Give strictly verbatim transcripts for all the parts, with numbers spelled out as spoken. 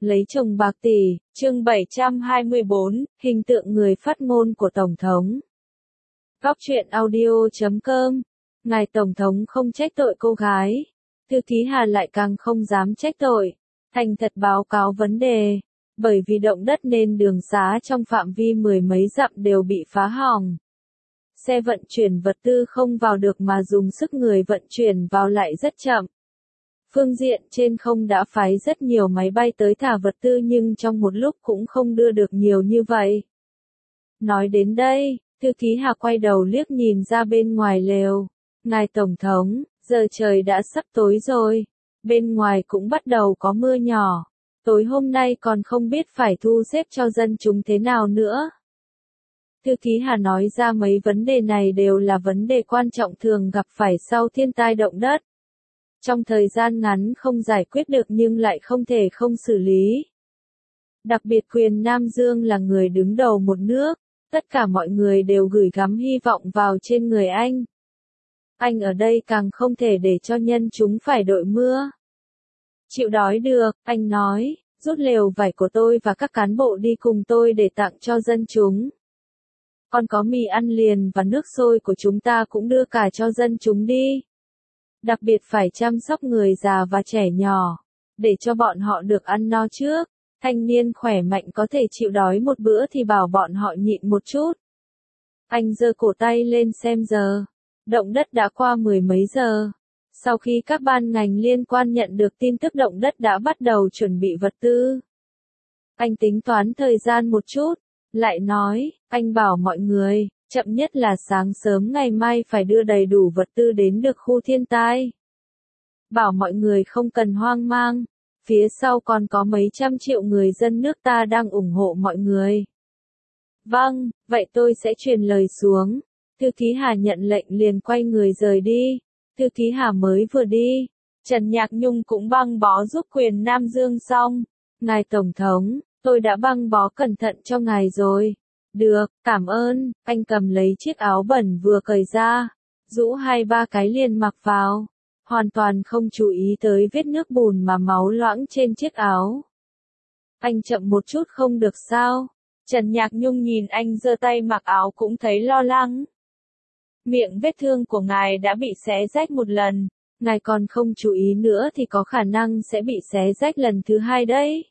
Lấy chồng bạc tỷ, chương bảy trăm hai mươi bốn, hình tượng người phát ngôn của Tổng thống. Góc truyện audio chấm com. Ngài Tổng thống không trách tội cô gái. Thư ký Hà lại càng không dám trách tội. Thành thật báo cáo vấn đề. Bởi vì động đất nên đường xá trong phạm vi mười mấy dặm đều bị phá hỏng. Xe vận chuyển vật tư không vào được mà dùng sức người vận chuyển vào lại rất chậm. Phương diện trên không đã phái rất nhiều máy bay tới thả vật tư nhưng trong một lúc cũng không đưa được nhiều như vậy. Nói đến đây, thư ký Hà quay đầu liếc nhìn ra bên ngoài lều. Ngài Tổng thống, giờ trời đã sắp tối rồi. Bên ngoài cũng bắt đầu có mưa nhỏ. Tối hôm nay còn không biết phải thu xếp cho dân chúng thế nào nữa. Thư ký Hà nói ra mấy vấn đề này đều là vấn đề quan trọng thường gặp phải sau thiên tai động đất. Trong thời gian ngắn không giải quyết được nhưng lại không thể không xử lý. Đặc biệt quyền Nam Dương là người đứng đầu một nước, tất cả mọi người đều gửi gắm hy vọng vào trên người anh. Anh ở đây càng không thể để cho nhân chúng phải đội mưa. Chịu đói được, anh nói, rút lều vải của tôi và các cán bộ đi cùng tôi để tặng cho dân chúng. Còn có mì ăn liền và nước sôi của chúng ta cũng đưa cả cho dân chúng đi. Đặc biệt phải chăm sóc người già và trẻ nhỏ, để cho bọn họ được ăn no trước. Thanh niên khỏe mạnh có thể chịu đói một bữa thì bảo bọn họ nhịn một chút. Anh giơ cổ tay lên xem giờ. Động đất đã qua mười mấy giờ. Sau khi các ban ngành liên quan nhận được tin tức động đất đã bắt đầu chuẩn bị vật tư. Anh tính toán thời gian một chút, lại nói, anh bảo mọi người, chậm nhất là sáng sớm ngày mai phải đưa đầy đủ vật tư đến được khu thiên tai. Bảo mọi người không cần hoang mang, phía sau còn có mấy trăm triệu người dân nước ta đang ủng hộ mọi người. Vâng, vậy tôi sẽ truyền lời xuống. Thư ký Hà nhận lệnh liền quay người rời đi. Thư ký Hà mới vừa đi, Trần Nhạc Nhung cũng băng bó giúp quyền Nam Dương xong. Ngài Tổng thống, tôi đã băng bó cẩn thận cho ngài rồi. Được, cảm ơn. Anh cầm lấy chiếc áo bẩn vừa cởi ra, rũ hai ba cái liền mặc vào, hoàn toàn không chú ý tới vết nước bùn mà máu loãng trên chiếc áo. Anh chậm một chút không được sao? Trần Nhạc Nhung nhìn anh giơ tay mặc áo cũng thấy lo lắng. Miệng vết thương của ngài đã bị xé rách một lần, ngài còn không chú ý nữa thì có khả năng sẽ bị xé rách lần thứ hai đấy.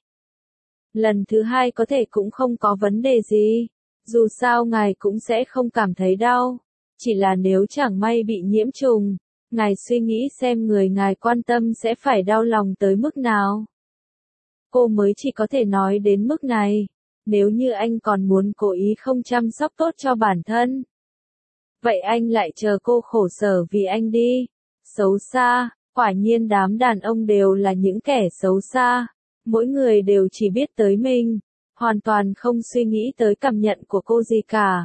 Lần thứ hai có thể cũng không có vấn đề gì, dù sao ngài cũng sẽ không cảm thấy đau, chỉ là nếu chẳng may bị nhiễm trùng, ngài suy nghĩ xem người ngài quan tâm sẽ phải đau lòng tới mức nào. Cô mới chỉ có thể nói đến mức này, nếu như anh còn muốn cố ý không chăm sóc tốt cho bản thân. Vậy anh lại chờ cô khổ sở vì anh đi. Xấu xa, quả nhiên đám đàn ông đều là những kẻ xấu xa. Mỗi người đều chỉ biết tới mình, hoàn toàn không suy nghĩ tới cảm nhận của cô gì cả.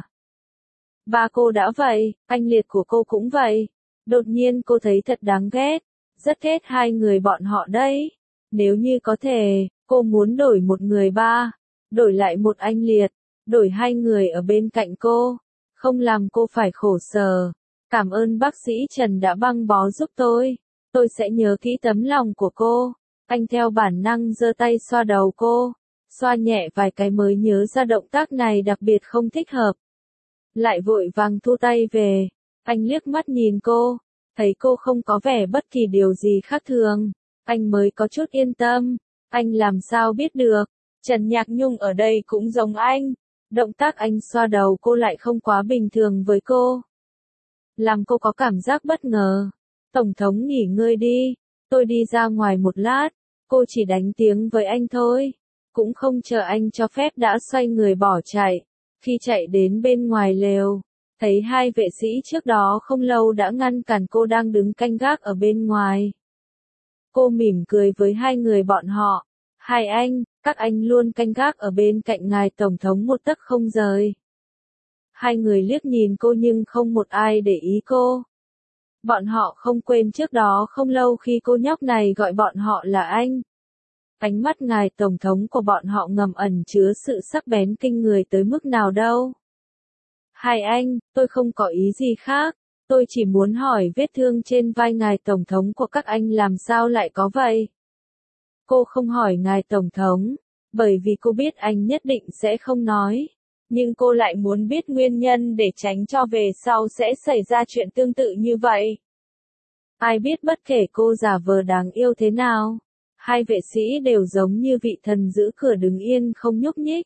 Ba cô đã vậy, anh Liệt của cô cũng vậy. Đột nhiên cô thấy thật đáng ghét, rất ghét hai người bọn họ đấy. Nếu như có thể, cô muốn đổi một người ba, đổi lại một anh Liệt, đổi hai người ở bên cạnh cô. Không làm cô phải khổ sở. Cảm ơn bác sĩ Trần đã băng bó giúp tôi. Tôi sẽ nhớ kỹ tấm lòng của cô. Anh theo bản năng giơ tay xoa đầu cô. Xoa nhẹ vài cái mới nhớ ra động tác này đặc biệt không thích hợp. Lại vội vàng thu tay về. Anh liếc mắt nhìn cô. Thấy cô không có vẻ bất kỳ điều gì khác thường. Anh mới có chút yên tâm. Anh làm sao biết được. Trần Nhạc Nhung ở đây cũng giống anh. Động tác anh xoa đầu cô lại không quá bình thường với cô. Làm cô có cảm giác bất ngờ. Tổng thống nghỉ ngơi đi. Tôi đi ra ngoài một lát. Cô chỉ đánh tiếng với anh thôi. Cũng không chờ anh cho phép đã xoay người bỏ chạy. Khi chạy đến bên ngoài lều, thấy hai vệ sĩ trước đó không lâu đã ngăn cản cô đang đứng canh gác ở bên ngoài. Cô mỉm cười với hai người bọn họ. Hai anh, các anh luôn canh gác ở bên cạnh ngài Tổng thống một tấc không rời. Hai người liếc nhìn cô nhưng không một ai để ý cô. Bọn họ không quên trước đó không lâu khi cô nhóc này gọi bọn họ là anh. Ánh mắt ngài Tổng thống của bọn họ ngầm ẩn chứa sự sắc bén kinh người tới mức nào đâu. Hai anh, tôi không có ý gì khác. Tôi chỉ muốn hỏi vết thương trên vai ngài Tổng thống của các anh làm sao lại có vậy. Cô không hỏi ngài Tổng thống, bởi vì cô biết anh nhất định sẽ không nói. Nhưng cô lại muốn biết nguyên nhân để tránh cho về sau sẽ xảy ra chuyện tương tự như vậy. Ai biết bất kể cô giả vờ đáng yêu thế nào, hai vệ sĩ đều giống như vị thần giữ cửa đứng yên không nhúc nhích.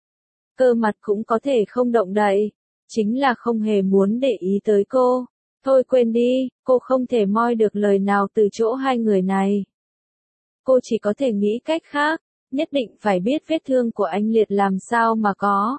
Cơ mặt cũng có thể không động đậy, chính là không hề muốn để ý tới cô. Thôi quên đi, cô không thể moi được lời nào từ chỗ hai người này. Cô chỉ có thể nghĩ cách khác, nhất định phải biết vết thương của anh Liệt làm sao mà có.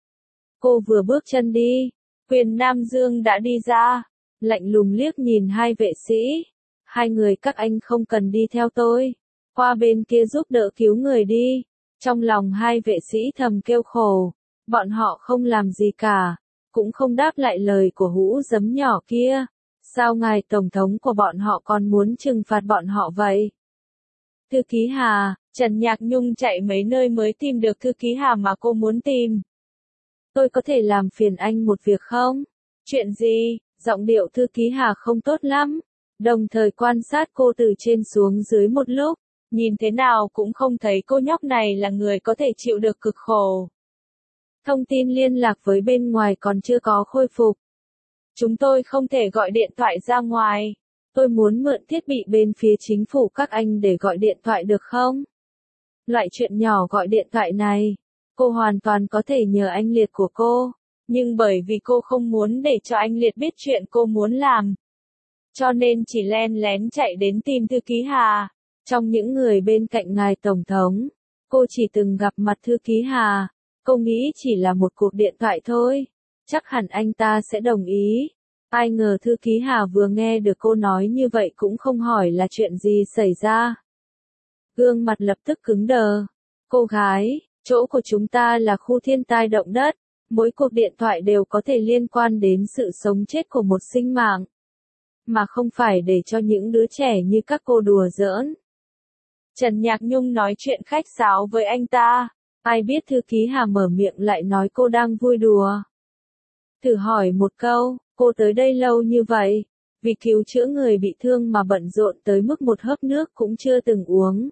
Cô vừa bước chân đi, Quyền Nam Dương đã đi ra, lạnh lùng liếc nhìn hai vệ sĩ. Hai người các anh không cần đi theo tôi, qua bên kia giúp đỡ cứu người đi. Trong lòng hai vệ sĩ thầm kêu khổ, bọn họ không làm gì cả, cũng không đáp lại lời của hũ giấm nhỏ kia. Sao ngài Tổng thống của bọn họ còn muốn trừng phạt bọn họ vậy? Thư ký Hà, Trần Nhạc Nhung chạy mấy nơi mới tìm được thư ký Hà mà cô muốn tìm. Tôi có thể làm phiền anh một việc không? Chuyện gì? Giọng điệu thư ký Hà không tốt lắm. Đồng thời quan sát cô từ trên xuống dưới một lúc, nhìn thế nào cũng không thấy cô nhóc này là người có thể chịu được cực khổ. Thông tin liên lạc với bên ngoài còn chưa có khôi phục. Chúng tôi không thể gọi điện thoại ra ngoài. Tôi muốn mượn thiết bị bên phía chính phủ các anh để gọi điện thoại được không? Loại chuyện nhỏ gọi điện thoại này, cô hoàn toàn có thể nhờ anh Liệt của cô, nhưng bởi vì cô không muốn để cho anh Liệt biết chuyện cô muốn làm, cho nên chỉ len lén chạy đến tìm thư ký Hà. Trong những người bên cạnh ngài Tổng thống, cô chỉ từng gặp mặt thư ký Hà, cô nghĩ chỉ là một cuộc điện thoại thôi, chắc hẳn anh ta sẽ đồng ý. Ai ngờ thư ký Hà vừa nghe được cô nói như vậy cũng không hỏi là chuyện gì xảy ra. Gương mặt lập tức cứng đờ. Cô gái, chỗ của chúng ta là khu thiên tai động đất, mỗi cuộc điện thoại đều có thể liên quan đến sự sống chết của một sinh mạng, mà không phải để cho những đứa trẻ như các cô đùa giỡn. Trần Nhạc Nhung nói chuyện khách sáo với anh ta, ai biết thư ký Hà mở miệng lại nói cô đang vui đùa. Thử hỏi một câu, cô tới đây lâu như vậy, vì cứu chữa người bị thương mà bận rộn tới mức một hớp nước cũng chưa từng uống.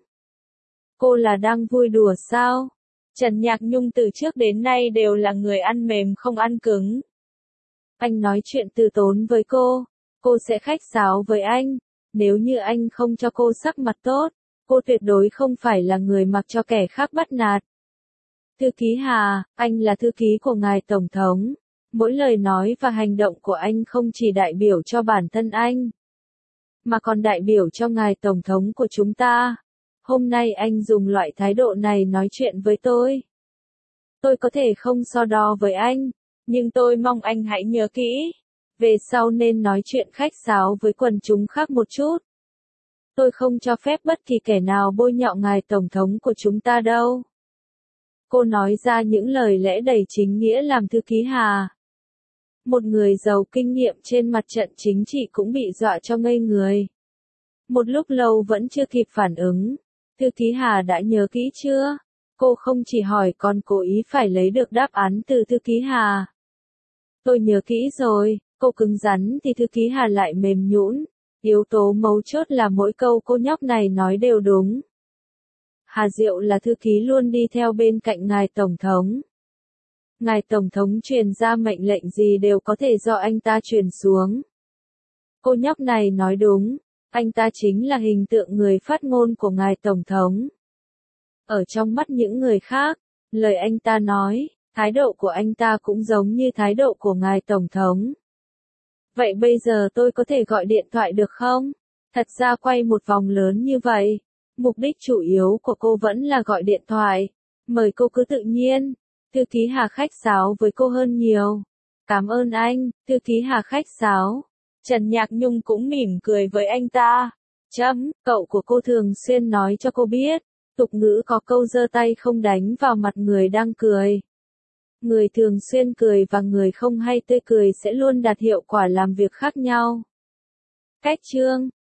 Cô là đang vui đùa sao? Trần Nhạc Nhung từ trước đến nay đều là người ăn mềm không ăn cứng. Anh nói chuyện từ tốn với cô, cô sẽ khách sáo với anh. Nếu như anh không cho cô sắc mặt tốt, cô tuyệt đối không phải là người mặc cho kẻ khác bắt nạt. Thư ký Hà, anh là thư ký của ngài Tổng thống. Mỗi lời nói và hành động của anh không chỉ đại biểu cho bản thân anh, mà còn đại biểu cho ngài Tổng thống của chúng ta. Hôm nay anh dùng loại thái độ này nói chuyện với tôi. Tôi có thể không so đo với anh, nhưng tôi mong anh hãy nhớ kỹ. Về sau nên nói chuyện khách sáo với quần chúng khác một chút. Tôi không cho phép bất kỳ kẻ nào bôi nhọ ngài Tổng thống của chúng ta đâu. Cô nói ra những lời lẽ đầy chính nghĩa làm thư ký Hà. Một người giàu kinh nghiệm trên mặt trận chính trị cũng bị dọa cho ngây người. Một lúc lâu vẫn chưa kịp phản ứng. Thư ký Hà đã nhớ kỹ chưa? Cô không chỉ hỏi còn cố ý phải lấy được đáp án từ thư ký Hà. Tôi nhớ kỹ rồi, cô cứng rắn thì thư ký Hà lại mềm nhũn. Yếu tố mấu chốt là mỗi câu cô nhóc này nói đều đúng. Hà Diệu là thư ký luôn đi theo bên cạnh ngài Tổng thống. Ngài Tổng thống truyền ra mệnh lệnh gì đều có thể do anh ta truyền xuống. Cô nhóc này nói đúng, anh ta chính là hình tượng người phát ngôn của ngài Tổng thống. Ở trong mắt những người khác, lời anh ta nói, thái độ của anh ta cũng giống như thái độ của ngài Tổng thống. Vậy bây giờ tôi có thể gọi điện thoại được không? Thật ra quay một vòng lớn như vậy, mục đích chủ yếu của cô vẫn là gọi điện thoại. Mời cô cứ tự nhiên. Thư ký Hà khách sáo với cô hơn nhiều. Cảm ơn anh, thư ký Hà khách sáo. Trần Nhạc Nhung cũng mỉm cười với anh ta. Chấm, cậu của cô thường xuyên nói cho cô biết, tục ngữ có câu giơ tay không đánh vào mặt người đang cười. Người thường xuyên cười và người không hay tươi cười sẽ luôn đạt hiệu quả làm việc khác nhau. Cách chương